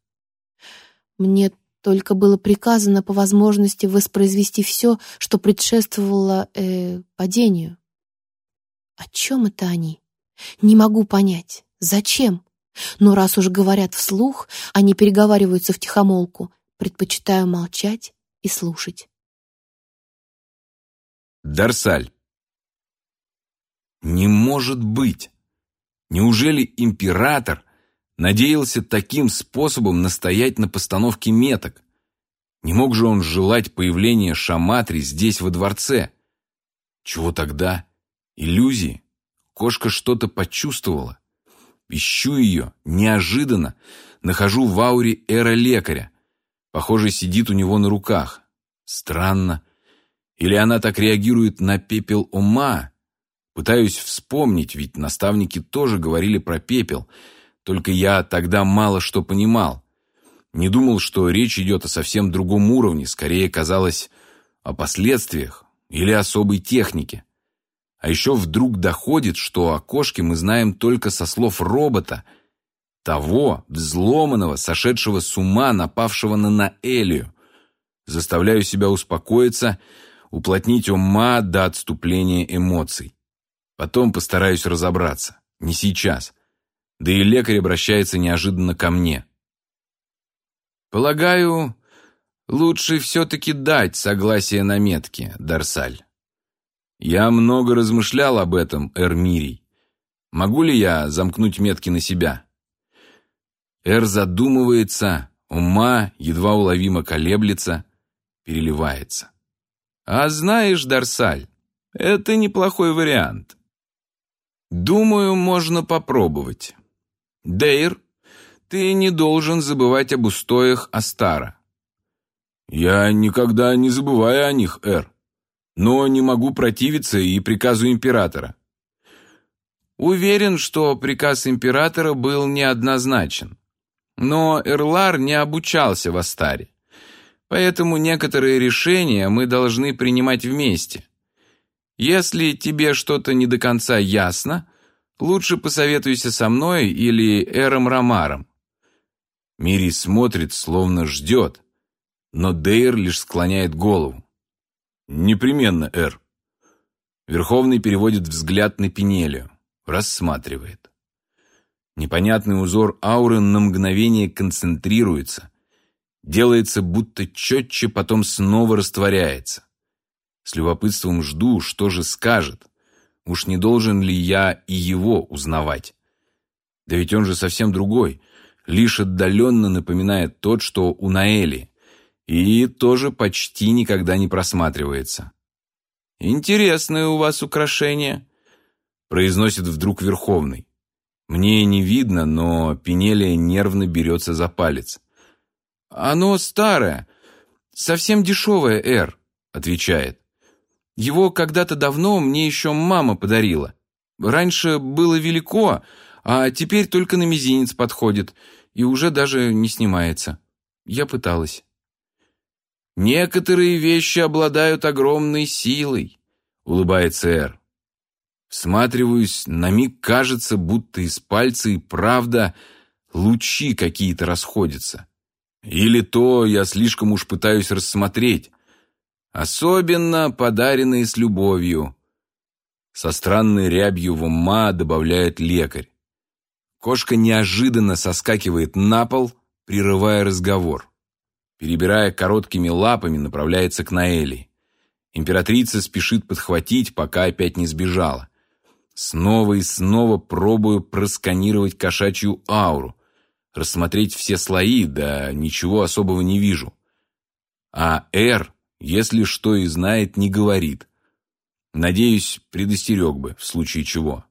Мне только было приказано по возможности воспроизвести все, что предшествовало падению. О чем это они? Не могу понять. Зачем? Но раз уж говорят вслух, они переговариваются втихомолку, предпочитаю молчать и слушать. Дарсаль. Не может быть! Неужели император надеялся таким способом настоять на постановке меток? Не мог же он желать появления Шаматри здесь, во дворце? Чего тогда? Иллюзии? Кошка что-то почувствовала. Ищу ее, неожиданно. Нахожу в ауре эра-лекаря. Похоже, сидит у него на руках. Странно. Или она так реагирует на пепел ума? Пытаюсь вспомнить, ведь наставники тоже говорили про пепел. Только я тогда мало что понимал. Не думал, что речь идет о совсем другом уровне. Скорее казалось о последствиях или особой технике. А еще вдруг доходит, что о кошке мы знаем только со слов робота, того, взломанного, сошедшего с ума, напавшего на Наэлию. Заставляю себя успокоиться, уплотнить ума до отступления эмоций. Потом постараюсь разобраться. Не сейчас. Да и лекарь обращается неожиданно ко мне. Полагаю, лучше все-таки дать согласие на метки, Дарсаль. Я много размышлял об этом, Эрмирий. Могу ли я замкнуть метки на себя? Эр задумывается, ума едва уловимо колеблется, переливается. А знаешь, Дарсаль, это неплохой вариант. Думаю, можно попробовать. Дейр, ты не должен забывать об устоях Астара. Я никогда не забываю о них, Эр, но не могу противиться и приказу императора. Уверен, что приказ императора был неоднозначен. Но Эрлар не обучался в Астаре, поэтому некоторые решения мы должны принимать вместе. Если тебе что-то не до конца ясно, лучше посоветуйся со мной или Эром Рамаром. Мирий смотрит, словно ждет, но Дейр лишь склоняет голову. Непременно, Эр. Верховный переводит взгляд на Пенелию, рассматривает. Непонятный узор ауры на мгновение концентрируется. делается будто четче, потом снова растворяется. С любопытством жду, что же скажет. Уж не должен ли я и его узнавать? Да ведь он же совсем другой, лишь отдаленно напоминает тот, что у Наэли, и тоже почти никогда не просматривается. «Интересное у вас украшение», — произносит вдруг Верховный. Мне не видно, но Пинелия нервно берется за палец. «Оно старое, совсем дешевое, Эр», — отвечает. «Его когда-то давно мне еще мама подарила. Раньше было велико, а теперь только на мизинец подходит и уже даже не снимается. Я пыталась». «Некоторые вещи обладают огромной силой», — улыбается Эр. Всматриваюсь, на миг кажется, будто из пальца и правда лучи какие-то расходятся. Или то я слишком уж пытаюсь рассмотреть. Особенно подаренные с любовью. Со странной рябью в ума добавляет лекарь. Кошка неожиданно соскакивает на пол, прерывая разговор. Перебирая короткими лапами, направляется к Наэли. Императрица спешит подхватить, пока опять не сбежала. Снова и снова пробую просканировать кошачью ауру, рассмотреть все слои, да ничего особого не вижу. А Эр, если что и знает, не говорит. Надеюсь, предостерег бы, в случае чего.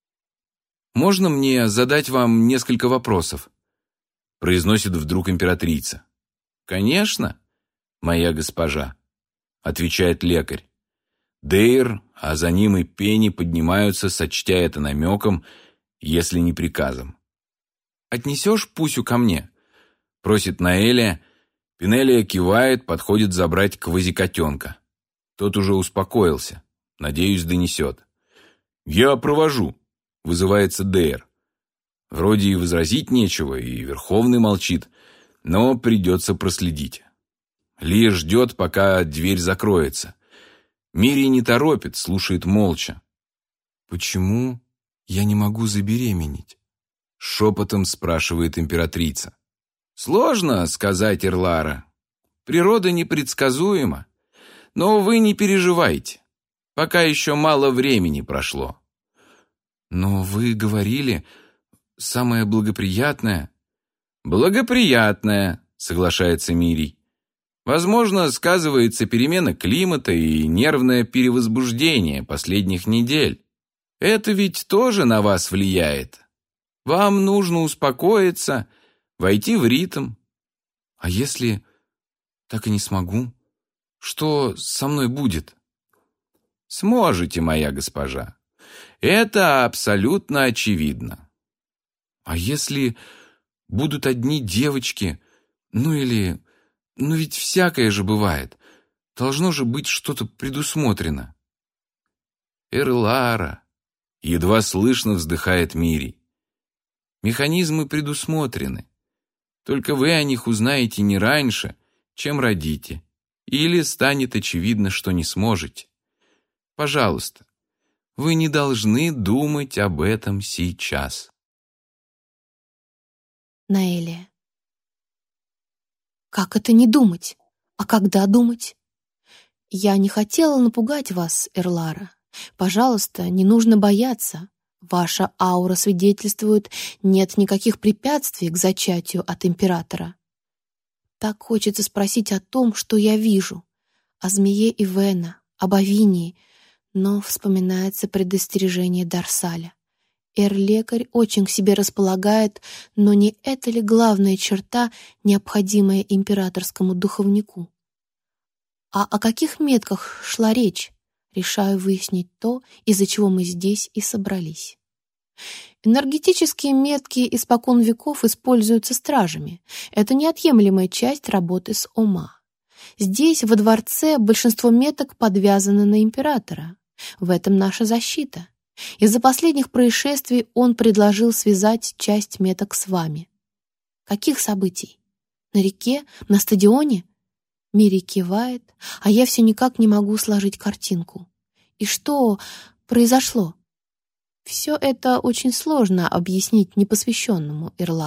«Можно мне задать вам несколько вопросов?» — произносит вдруг императрица. «Конечно, моя госпожа», — отвечает лекарь. Дейр, а за ним и Пенни поднимаются, сочтя это намеком, если не приказом. «Отнесешь Пусю ко мне?» — просит Наэля. Пинелия кивает, подходит забрать квазикотенка. Тот уже успокоился. Надеюсь, донесет. «Я провожу», — вызывается Дейр. Вроде и возразить нечего, и Верховный молчит, но придется проследить. Лия ждет, пока дверь закроется. Мири не торопит, слушает молча. «Почему я не могу забеременеть?» — шепотом спрашивает императрица. «Сложно сказать, Эрлара. Природа непредсказуема. Но вы не переживайте. Пока еще мало времени прошло». «Но вы говорили, самое благоприятное...» «Благоприятное», — соглашается Мирий. «Возможно, сказывается перемена климата и нервное перевозбуждение последних недель. Это ведь тоже на вас влияет. Вам нужно успокоиться, войти в ритм». «А если так и не смогу? Что со мной будет?» «Сможете, моя госпожа. Это абсолютно очевидно». «А если будут одни девочки, ну ведь всякое же бывает. Должно же быть что-то предусмотрено». «Эрлара», — едва слышно вздыхает Мирий. «Механизмы предусмотрены. Только вы о них узнаете не раньше, чем родите. Или станет очевидно, что не сможете. Пожалуйста, вы не должны думать об этом сейчас». Наэлия. Как это не думать? А когда думать? Я не хотела напугать вас, Эрлара. Пожалуйста, не нужно бояться. Ваша аура свидетельствует, нет никаких препятствий к зачатию от императора. Так хочется спросить о том, что я вижу. О змее Ивена, об Авинии, но вспоминается предостережение Дарсаля. Эр-лекарь очень к себе располагает, но не это ли главная черта, необходимая императорскому духовнику? А о каких метках шла речь? Решаю выяснить то, из-за чего мы здесь и собрались. Энергетические метки испокон веков используются стражами. Это неотъемлемая часть работы с Ома. Здесь, во дворце, большинство меток подвязаны на императора. В этом наша защита. Из-за последних происшествий он предложил связать часть меток с вами. Каких событий? На реке? На стадионе? Мири кивает, а я все никак не могу сложить картинку. И что произошло? Все это очень сложно объяснить непосвященному, Эрлара.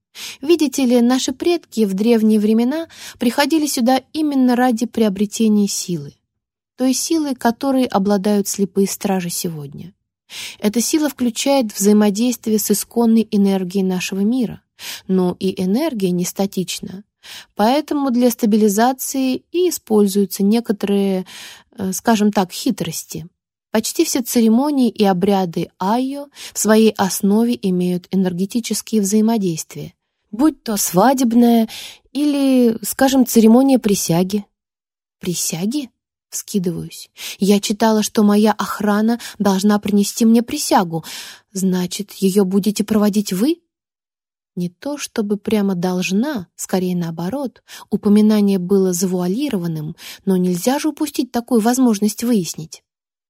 Видите ли, наши предки в древние времена приходили сюда именно ради приобретения силы, той силы, которой обладают слепые стражи сегодня. Эта сила включает взаимодействие с исконной энергией нашего мира, но и энергия не статична. Поэтому для стабилизации и используются некоторые, скажем так, хитрости. Почти все церемонии и обряды айо в своей основе имеют энергетические взаимодействия, будь то свадебная или, скажем, церемония присяги. Присяги? Вскидываюсь. Я читала, что моя охрана должна принести мне присягу. Значит, ее будете проводить вы? Не то чтобы прямо должна, скорее наоборот. Упоминание было завуалированным, но нельзя же упустить такую возможность выяснить.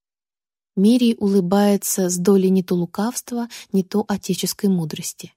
Мирий улыбается с долей не то лукавства, не то отеческой мудрости.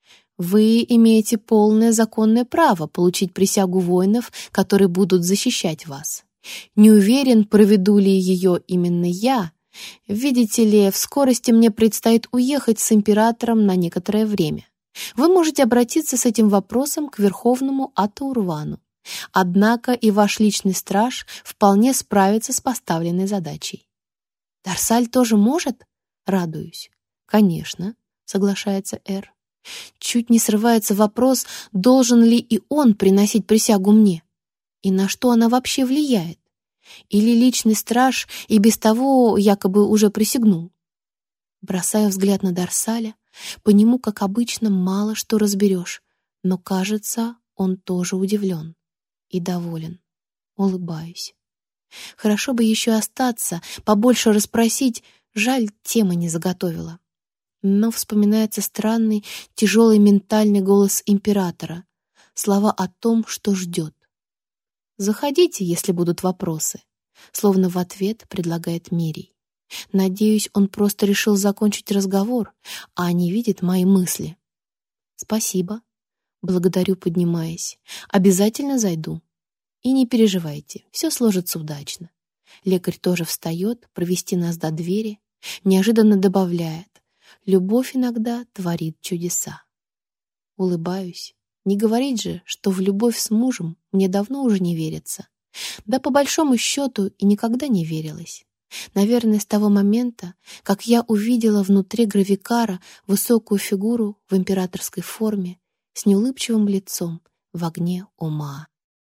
Вы имеете полное законное право получить присягу воинов, которые будут защищать вас. Не уверен, проведу ли ее именно я. Видите ли, в скорости мне предстоит уехать с императором на некоторое время. Вы можете обратиться с этим вопросом к верховному Атаурвану. Однако и ваш личный страж вполне справится с поставленной задачей. «Дарсаль тоже может?» — радуюсь. «Конечно», — соглашается Эр. Чуть не срывается вопрос, должен ли и он приносить присягу мне. И на что она вообще влияет? Или личный страж и без того якобы уже присягнул? Бросаю взгляд на Дарсаля. По нему, как обычно, мало что разберешь, но, кажется, он тоже удивлен и доволен. Улыбаюсь. Хорошо бы еще остаться, побольше расспросить, жаль, темы не заготовила. Но вспоминается странный, тяжелый ментальный голос императора, слова о том, что ждет. «Заходите, если будут вопросы», словно в ответ предлагает Мирий. Надеюсь, он просто решил закончить разговор, а не видит мои мысли. «Спасибо», благодарю, поднимаясь. «Обязательно зайду. И не переживайте, все сложится удачно». Лекарь тоже встает, провести нас до двери, неожиданно добавляет: «Любовь иногда творит чудеса». Улыбаюсь. Не говорить же, что в любовь с мужем мне давно уже не верится. Да по большому счету и никогда не верилось. Наверное, с того момента, как я увидела внутри гравикара высокую фигуру в императорской форме с неулыбчивым лицом в огне ума.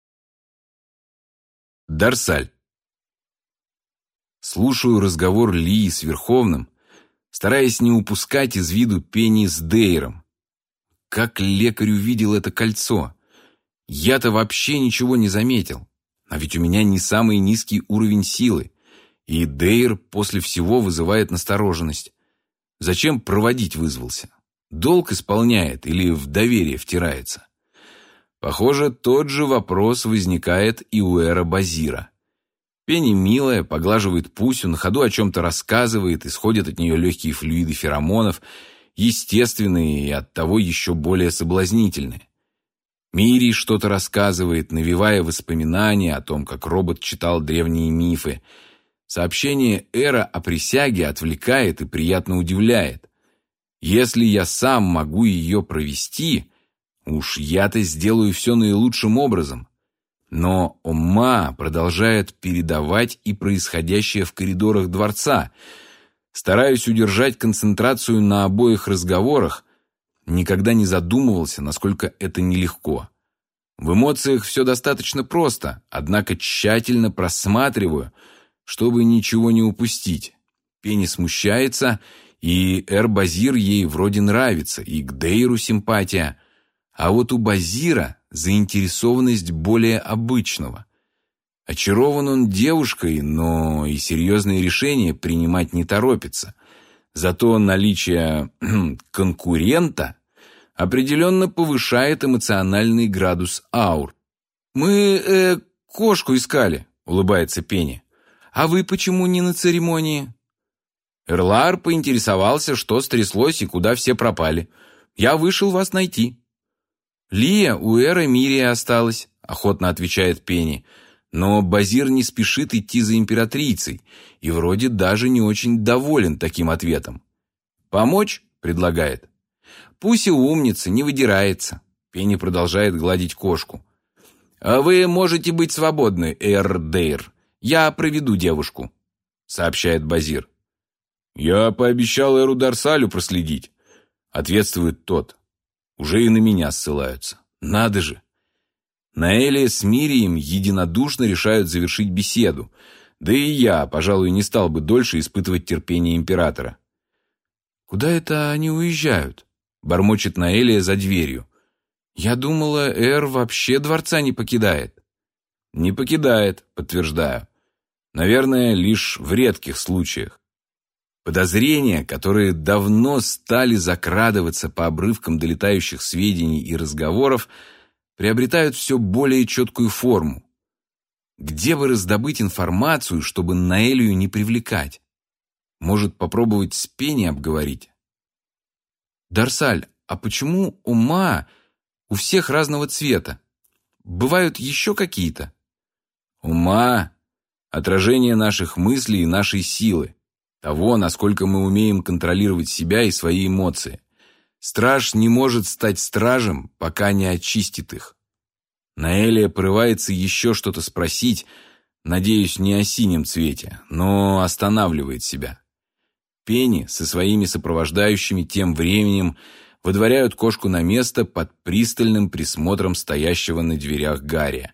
Дарсаль. Слушаю разговор Лии с Верховным, стараясь не упускать из виду Пенни с Дейром. Как лекарь увидел это кольцо? Я-то вообще ничего не заметил. А ведь у меня не самый низкий уровень силы. И Дейр после всего вызывает настороженность. Зачем проводить вызвался? Долг исполняет или в доверие втирается? Похоже, тот же вопрос возникает и у Эра Базира. Пенни милая, поглаживает Пусю, на ходу о чем-то рассказывает, исходят от нее легкие флюиды феромонов, естественные и оттого еще более соблазнительные. Мирий что-то рассказывает, навевая воспоминания о том, как робот читал древние мифы. Сообщение Эра о присяге отвлекает и приятно удивляет. Если я сам могу ее провести, уж я-то сделаю все наилучшим образом. Но Ома продолжает передавать и происходящее в коридорах дворца. Стараюсь удержать концентрацию на обоих разговорах. Никогда не задумывался, насколько это нелегко. В эмоциях все достаточно просто, однако тщательно просматриваю, чтобы ничего не упустить. Пенни смущается, и Эр-Базир ей вроде нравится, и к Дейру симпатия. А вот у Базира заинтересованность более обычного. Очарован он девушкой, но и серьезные решения принимать не торопится. Зато наличие конкурента определенно повышает эмоциональный градус аур. «Мы, кошку искали», — улыбается Пенни. «А вы почему не на церемонии?» Эрлар поинтересовался, что стряслось и куда все пропали. «Я вышел вас найти». «Лия у Эра Мирия осталась», — охотно отвечает Пенни. Но Базир не спешит идти за императрицей и вроде даже не очень доволен таким ответом. «Помочь?» — предлагает. Пуся умница, не выдирается. Пенни продолжает гладить кошку. «А вы можете быть свободны, Эр Дейр. Я проведу девушку», — сообщает Базир. «Я пообещал Эру Дарсалю проследить», — ответствует тот. Уже и на меня ссылаются. Надо же. Наэлия с Мирием единодушно решают завершить беседу. Да и я, пожалуй, не стал бы дольше испытывать терпение императора. «Куда это они уезжают?» — бормочет Наэлия за дверью. «Я думала, Эр вообще дворца не покидает». «Не покидает», — подтверждаю. «Наверное, лишь в редких случаях». Подозрения, которые давно стали закрадываться по обрывкам долетающих сведений и разговоров, приобретают все более четкую форму. Где бы раздобыть информацию, чтобы Наэлию не привлекать? Может, попробовать с Пенни обговорить? «Дарсаль, а почему ума у всех разного цвета? Бывают еще какие-то?» «Ума — отражение наших мыслей и нашей силы, того, насколько мы умеем контролировать себя и свои эмоции. Страж не может стать стражем, пока не очистит их». Наэлия порывается еще что-то спросить, надеюсь, не о синем цвете, но останавливает себя. Пенни со своими сопровождающими тем временем выдворяют кошку на место под пристальным присмотром стоящего на дверях Гаррия.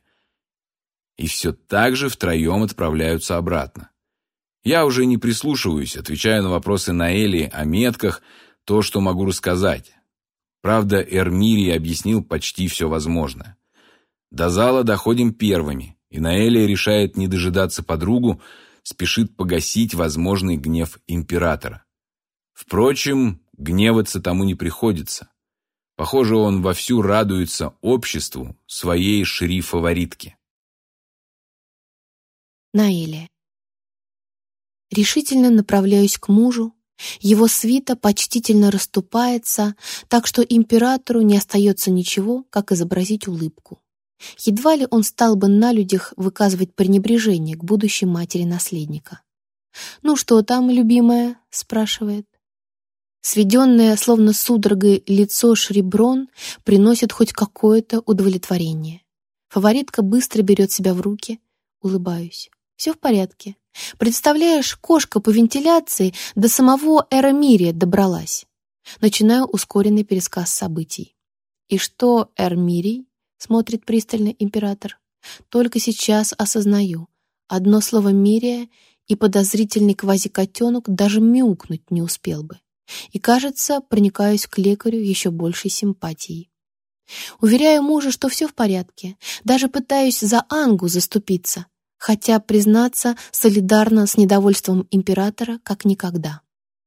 И все так же втроем отправляются обратно. Я уже не прислушиваюсь, отвечаю на вопросы Наэлии о метках, то, что могу рассказать. Правда, Эрмирий объяснил почти все возможное. До зала доходим первыми, и Наэлия решает не дожидаться подругу, спешит погасить возможный гнев императора. Впрочем, гневаться тому не приходится. Похоже, он вовсю радуется обществу своей шри-фаворитки. Наэлия. Решительно направляюсь к мужу. Его свита почтительно расступается, так что императору не остается ничего, как изобразить улыбку. Едва ли он стал бы на людях выказывать пренебрежение к будущей матери наследника. «Ну что там, любимая?» — спрашивает. Сведенное, словно судорогой, лицо Шриброн приносит хоть какое-то удовлетворение. Фаворитка быстро берет себя в руки. Улыбаюсь. Все в порядке. Представляешь, кошка по вентиляции до самого Эрамирия добралась. Начинаю ускоренный пересказ событий. «И что, Эрмирий?» — смотрит пристально император. «Только сейчас осознаю. Одно слово Мирия, и подозрительный квазикотенок даже мяукнуть не успел бы. И, кажется, проникаюсь к лекарю еще большей симпатией. Уверяю мужа, что все в порядке. Даже пытаюсь за Ангу заступиться, хотя, признаться, солидарна с недовольством императора как никогда.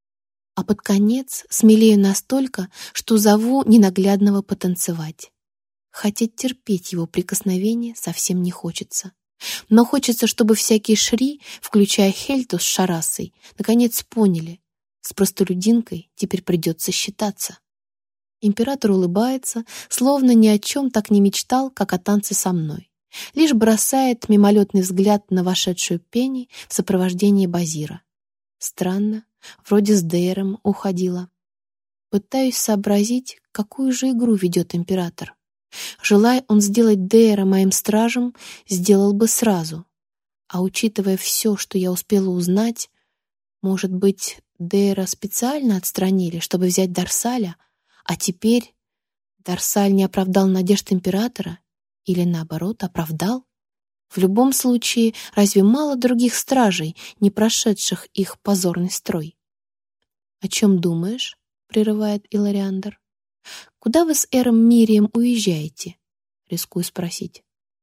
А под конец смелею настолько, что зову ненаглядного потанцевать. Хотя терпеть его прикосновение совсем не хочется. Но хочется, чтобы всякие шри, включая Хельту с Шарасой, наконец поняли, с простолюдинкой теперь придется считаться. Император улыбается, словно ни о чем так не мечтал, как о танце со мной. Лишь бросает мимолетный взгляд на вошедшую Пенни в сопровождении Базира. Странно, вроде с Дейром уходила. Пытаюсь сообразить, какую же игру ведет император. Желая он сделать Дейра моим стражем, сделал бы сразу. А учитывая все, что я успела узнать, может быть, Дейра специально отстранили, чтобы взять Дарсаля, а теперь Дарсаль не оправдал надежд императора или, наоборот, оправдал? В любом случае, разве мало других стражей, не прошедших их позорный строй? «О чем думаешь?» — прерывает Илариандр. «Куда вы с Эром Мирием уезжаете?» — рискую спросить.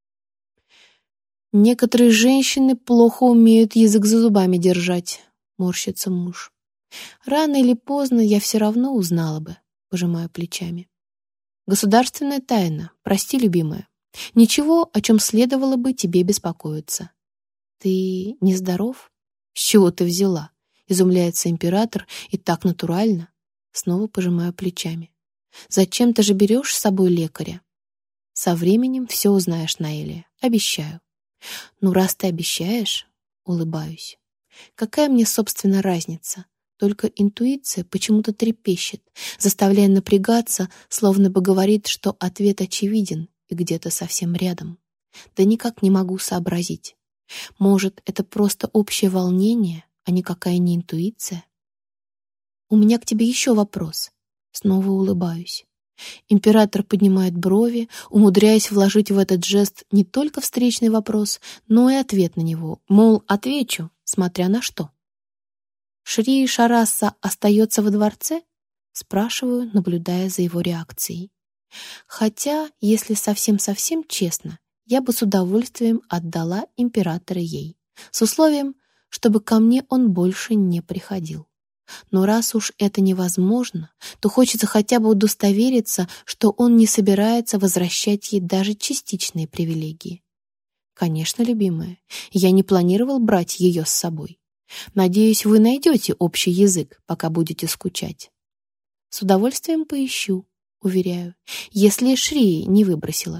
«Некоторые женщины плохо умеют язык за зубами держать», — морщится муж. «Рано или поздно я все равно узнала бы», — пожимаю плечами. «Государственная тайна, прости, любимая. Ничего, о чем следовало бы тебе беспокоиться». «Ты нездоров? С чего ты взяла?» — изумляется император, и так натурально. Снова пожимаю плечами. «Зачем ты же берешь с собой лекаря?» «Со временем все узнаешь, Наэлия, обещаю». «Ну, раз ты обещаешь», — улыбаюсь. «Какая мне, собственно, разница? Только интуиция почему-то трепещет, заставляя напрягаться, словно бы говорит, что ответ очевиден и где-то совсем рядом. Да никак не могу сообразить. Может, это просто общее волнение, а никакая не интуиция? «У меня к тебе еще вопрос». Снова улыбаюсь. Император поднимает брови, умудряясь вложить в этот жест не только встречный вопрос, но и ответ на него. Мол, отвечу, смотря на что. «Шри Шараса остается во дворце?» Спрашиваю, наблюдая за его реакцией. Хотя, если совсем-совсем честно, я бы с удовольствием отдала императора ей, с условием, чтобы ко мне он больше не приходил. Но раз уж это невозможно, то хочется хотя бы удостовериться, что он не собирается возвращать ей даже частичные привилегии. Конечно, любимая, я не планировал брать ее с собой. Надеюсь, вы найдете общий язык, пока будете скучать. С удовольствием поищу, уверяю, если Шрии не выбросила.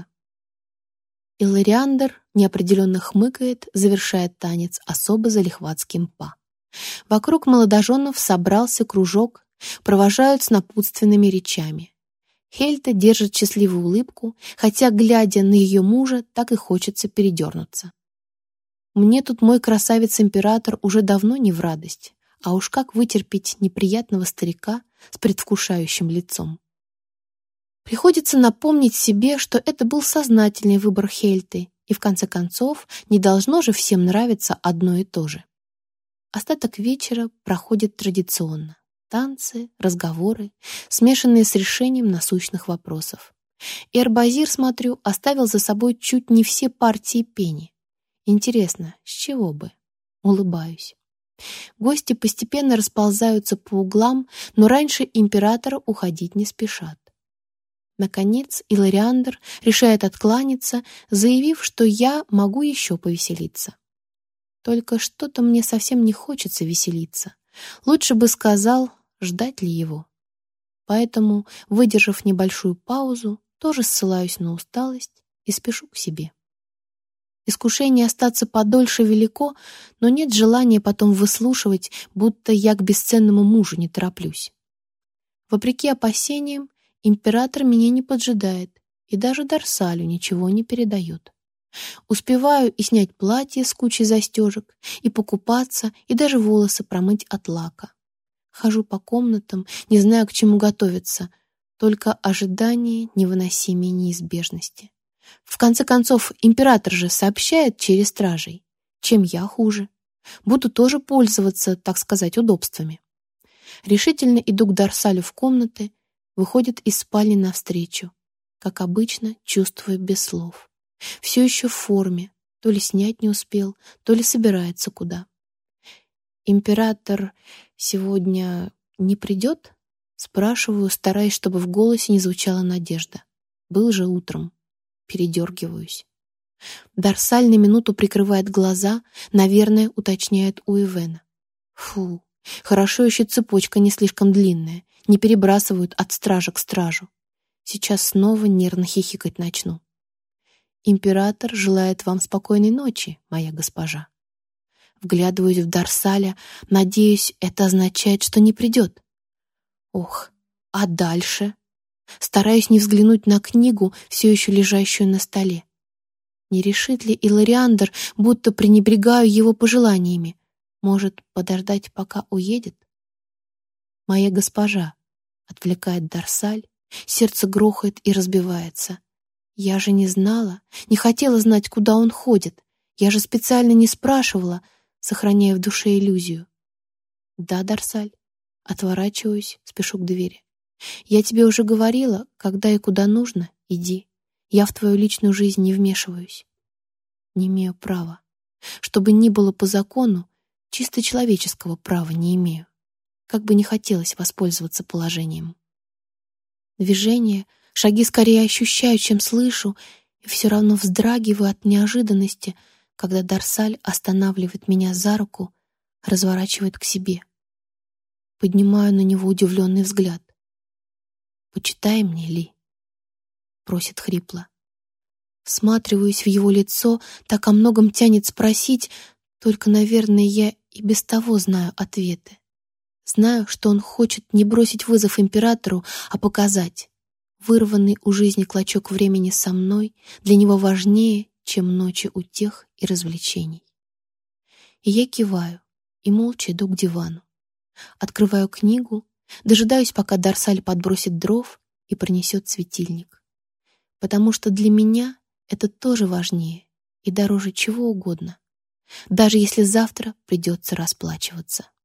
Илариандр неопределенно хмыкает, завершая танец особо залихватским па. Вокруг молодоженов собрался кружок, провожают с напутственными речами. Хельта держит счастливую улыбку, хотя, глядя на ее мужа, так и хочется передернуться. Мне тут мой красавец-император уже давно не в радость, а уж как вытерпеть неприятного старика с предвкушающим лицом. Приходится напомнить себе, что это был сознательный выбор Хельты, и в конце концов не должно же всем нравиться одно и то же. Остаток вечера проходит традиционно. Танцы, разговоры, смешанные с решением насущных вопросов. Эрбазир, смотрю, оставил за собой чуть не все партии пени. Интересно, с чего бы? Улыбаюсь. Гости постепенно расползаются по углам, но раньше императора уходить не спешат. Наконец, Илариандр решает откланяться, заявив, что я могу еще повеселиться. Только что-то мне совсем не хочется веселиться. Лучше бы сказал, ждать ли его. Поэтому, выдержав небольшую паузу, тоже ссылаюсь на усталость и спешу к себе. Искушение остаться подольше велико, но нет желания потом выслушивать, будто я к бесценному мужу не тороплюсь. Вопреки опасениям, император меня не поджидает и даже Дарсалю ничего не передает. Успеваю и снять платье с кучей застежек, и покупаться, и даже волосы промыть от лака. Хожу по комнатам, не знаю, к чему готовиться, только ожидание невыносимой неизбежности. В конце концов, император же сообщает через стражей. Чем я хуже? Буду тоже пользоваться, так сказать, удобствами. Решительно иду к Дарсалю в комнаты, выходит из спальни навстречу. Как обычно, чувствую без слов. Все еще в форме, то ли снять не успел, то ли собирается куда. «Император сегодня не придет?» Спрашиваю, стараясь, чтобы в голосе не звучала надежда. Был же утром. Передергиваюсь. Дарсаль на минуту прикрывает глаза, наверное, уточняет у Ивена. Фу, хорошо еще цепочка не слишком длинная, не перебрасывают от стража к стражу. Сейчас снова нервно хихикать начну. «Император желает вам спокойной ночи, моя госпожа». Вглядываюсь в Дарсаля, надеюсь, это означает, что не придет. Ох, а дальше? Стараюсь не взглянуть на книгу, все еще лежащую на столе. Не решит ли Илариандр, будто пренебрегаю его пожеланиями? Может, подождать, пока уедет? «Моя госпожа», — отвлекает Дарсаль, сердце грохает и разбивается. Я же не знала, не хотела знать, куда он ходит. Я же специально не спрашивала, сохраняя в душе иллюзию. «Да, Дарсаль». Отворачиваюсь, спешу к двери. «Я тебе уже говорила, когда и куда нужно, иди. Я в твою личную жизнь не вмешиваюсь. Не имею права. Чтобы ни было по закону, чисто человеческого права не имею. Как бы не хотелось воспользоваться положением». Движение, шаги скорее ощущаю, чем слышу, и все равно вздрагиваю от неожиданности, когда Дарсаль останавливает меня за руку, разворачивает к себе. Поднимаю на него удивленный взгляд. «Почитай мне, Ли», — просит хрипло. Всматриваюсь в его лицо, так о многом тянет спросить, только, наверное, я и без того знаю ответы. Знаю, что он хочет не бросить вызов императору, а показать. Вырванный у жизни клочок времени со мной для него важнее, чем ночи утех и развлечений. И я киваю и молча иду к дивану. Открываю книгу, дожидаюсь, пока Дарсаль подбросит дров и принесет светильник. Потому что для меня это тоже важнее и дороже чего угодно, даже если завтра придется расплачиваться.